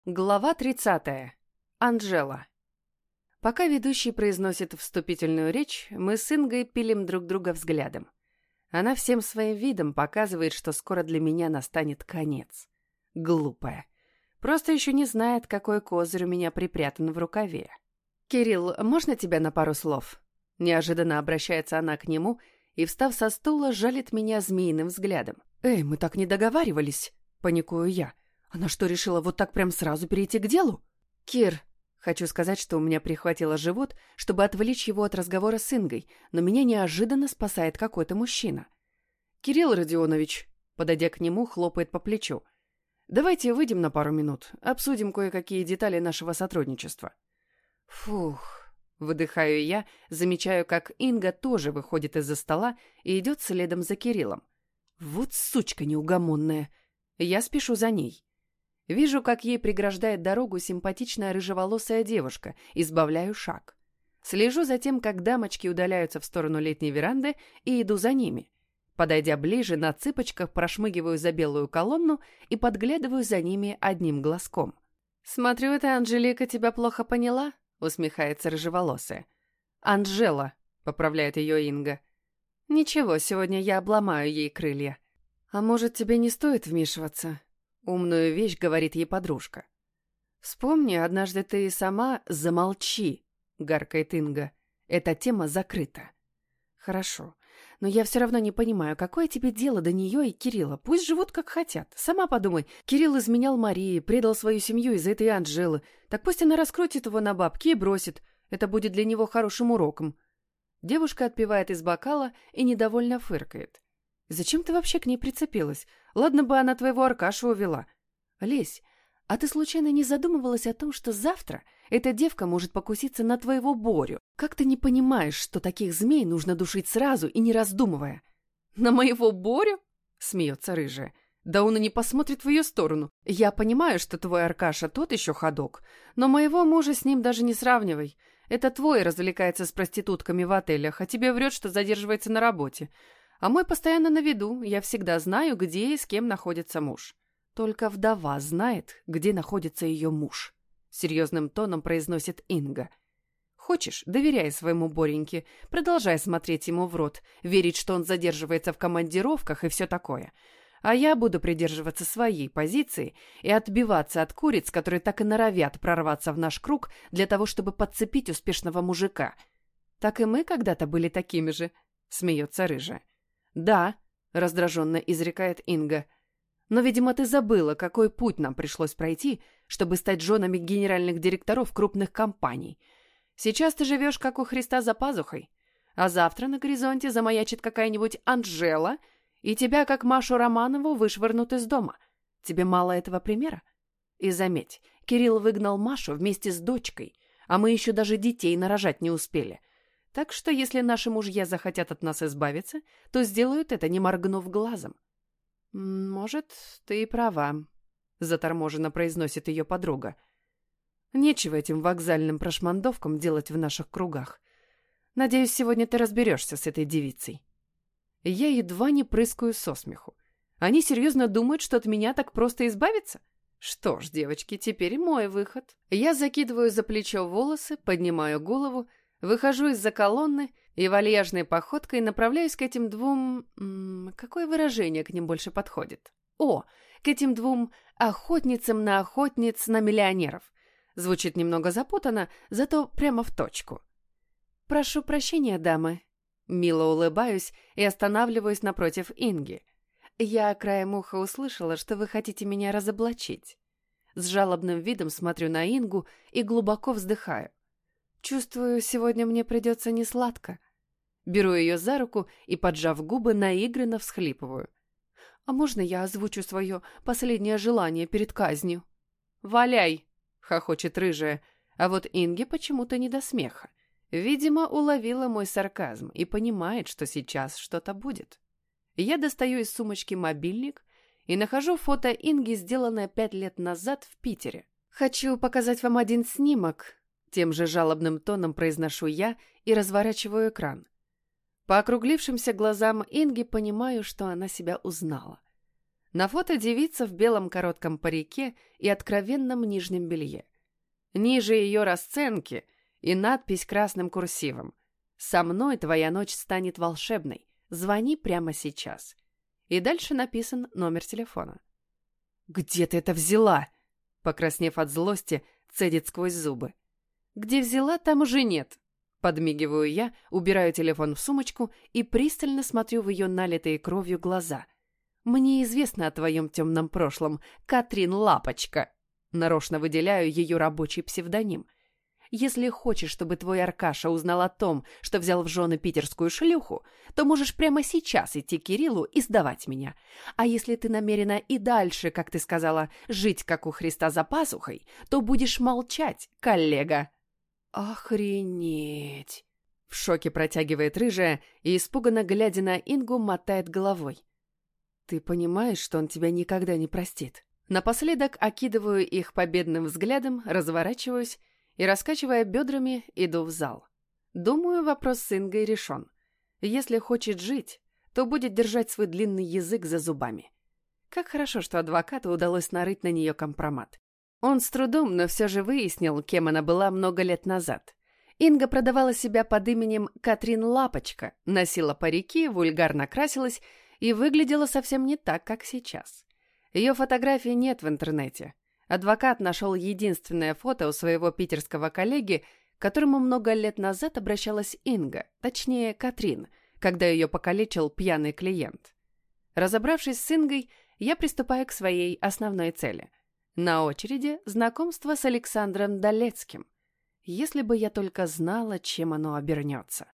Глава 30. Анжела. Пока ведущий произносит вступительную речь, мы с Ингой пилим друг друга взглядом. Она всем своим видом показывает, что скоро для меня настанет конец. Глупая. Просто еще не знает, какой козырь у меня припрятан в рукаве. «Кирилл, можно тебя на пару слов?» Неожиданно обращается она к нему и, встав со стула, жалит меня змеиным взглядом. «Эй, мы так не договаривались!» — паникую я. Она что, решила вот так прям сразу перейти к делу? Кир, хочу сказать, что у меня прихватило живот, чтобы отвлечь его от разговора с Ингой, но меня неожиданно спасает какой-то мужчина. Кирилл Родионович, подойдя к нему, хлопает по плечу. Давайте выйдем на пару минут, обсудим кое-какие детали нашего сотрудничества. Фух, выдыхаю я, замечаю, как Инга тоже выходит из-за стола и идет следом за Кириллом. Вот сучка неугомонная. Я спешу за ней. Вижу, как ей преграждает дорогу симпатичная рыжеволосая девушка, избавляю шаг. Слежу за тем, как дамочки удаляются в сторону летней веранды, и иду за ними. Подойдя ближе, на цыпочках прошмыгиваю за белую колонну и подглядываю за ними одним глазком. «Смотрю, эта Анжелика тебя плохо поняла?» — усмехается рыжеволосая. «Анжела», — поправляет ее Инга. «Ничего, сегодня я обломаю ей крылья». «А может, тебе не стоит вмешиваться?» Умную вещь говорит ей подружка. «Вспомни, однажды ты сама замолчи», — гаркает Инга. «Эта тема закрыта». «Хорошо, но я все равно не понимаю, какое тебе дело до нее и Кирилла? Пусть живут как хотят. Сама подумай, Кирилл изменял Марии, предал свою семью из-за этой Анжелы. Так пусть она раскрутит его на бабки и бросит. Это будет для него хорошим уроком». Девушка отпивает из бокала и недовольно фыркает. «Зачем ты вообще к ней прицепилась? Ладно бы она твоего Аркашу увела. Лесь, а ты случайно не задумывалась о том, что завтра эта девка может покуситься на твоего Борю? Как ты не понимаешь, что таких змей нужно душить сразу и не раздумывая?» «На моего Борю?» — смеется рыжая. «Да он и не посмотрит в ее сторону. Я понимаю, что твой Аркаша тот еще ходок, но моего мужа с ним даже не сравнивай. Это твой развлекается с проститутками в отелях, а тебе врет, что задерживается на работе. А мой постоянно на виду, я всегда знаю, где и с кем находится муж. Только вдова знает, где находится ее муж», — серьезным тоном произносит Инга. «Хочешь, доверяй своему Бореньке, продолжай смотреть ему в рот, верить, что он задерживается в командировках и все такое. А я буду придерживаться своей позиции и отбиваться от куриц, которые так и норовят прорваться в наш круг для того, чтобы подцепить успешного мужика. Так и мы когда-то были такими же», — смеется рыжая. «Да», — раздраженно изрекает Инга. «Но, видимо, ты забыла, какой путь нам пришлось пройти, чтобы стать женами генеральных директоров крупных компаний. Сейчас ты живешь, как у Христа за пазухой, а завтра на горизонте замаячит какая-нибудь Анжела, и тебя, как Машу Романову, вышвырнут из дома. Тебе мало этого примера? И заметь, Кирилл выгнал Машу вместе с дочкой, а мы еще даже детей нарожать не успели. Так что, если наши мужья захотят от нас избавиться, то сделают это, не моргнув глазом». «Может, ты и права», — заторможенно произносит ее подруга. «Нечего этим вокзальным прошмандовкам делать в наших кругах. Надеюсь, сегодня ты разберешься с этой девицей». Я едва не прыскаю со смеху. Они серьезно думают, что от меня так просто избавиться? Что ж, девочки, теперь мой выход. Я закидываю за плечо волосы, поднимаю голову, выхожу из-за колонны и вальяжной походкой направляюсь к этим двум... Какое выражение к ним больше подходит? К этим двум охотницам на охотниц на миллионеров. Звучит немного запутанно, зато прямо в точку. «Прошу прощения, дамы». Мило улыбаюсь и останавливаюсь напротив Инги. «Я краем уха услышала, что вы хотите меня разоблачить». С жалобным видом смотрю на Ингу и глубоко вздыхаю. Чувствую, сегодня мне придется несладко. Беру ее за руку и, поджав губы, наигранно всхлипываю. «А можно я озвучу свое последнее желание перед казнью?» «Валяй!» — хохочет рыжая, а вот Инге почему-то не до смеха. Видимо, уловила мой сарказм и понимает, что сейчас что-то будет. Я достаю из сумочки мобильник и нахожу фото Инги, сделанное 5 лет назад в Питере. «Хочу показать вам один снимок», — тем же жалобным тоном произношу я и разворачиваю экран. По округлившимся глазам Инги понимаю, что она себя узнала. На фото девица в белом коротком парике и откровенном нижнем белье. Ниже ее расценки и надпись красным курсивом: «Со мной твоя ночь станет волшебной. Звони прямо сейчас». И дальше написан номер телефона. «Где ты это взяла?» Покраснев от злости, цедит сквозь зубы. «Где взяла, там уже нет». Подмигиваю я, убираю телефон в сумочку и пристально смотрю в ее налитые кровью глаза. «Мне известно о твоем темном прошлом, Катрин Лапочка». Нарочно выделяю ее рабочий псевдоним. «Если хочешь, чтобы твой Аркаша узнал о том, что взял в жены питерскую шлюху, то можешь прямо сейчас идти к Кириллу и сдавать меня. А если ты намерена и дальше, как ты сказала, жить как у Христа за пазухой, то будешь молчать, коллега». «Охренеть!» В шоке протягивает рыжая и, испуганно глядя на Ингу, мотает головой. «Ты понимаешь, что он тебя никогда не простит?» Напоследок окидываю их победным взглядом, разворачиваюсь и, раскачивая бедрами, иду в зал. Думаю, вопрос с Ингой решен. Если хочет жить, то будет держать свой длинный язык за зубами. Как хорошо, что адвокату удалось нарыть на нее компромат. Он с трудом, но все же выяснил, кем она была много лет назад. Инга продавала себя под именем Катрин Лапочка, носила парики, вульгарно красилась и выглядела совсем не так, как сейчас. Ее фотографий нет в интернете. Адвокат нашел единственное фото у своего питерского коллеги, к которому много лет назад обращалась Инга, точнее Катрин, когда ее покалечил пьяный клиент. Разобравшись с Ингой, я приступаю к своей основной цели. На очереди знакомство с Александром Долецким. Если бы я только знала, чем оно обернется.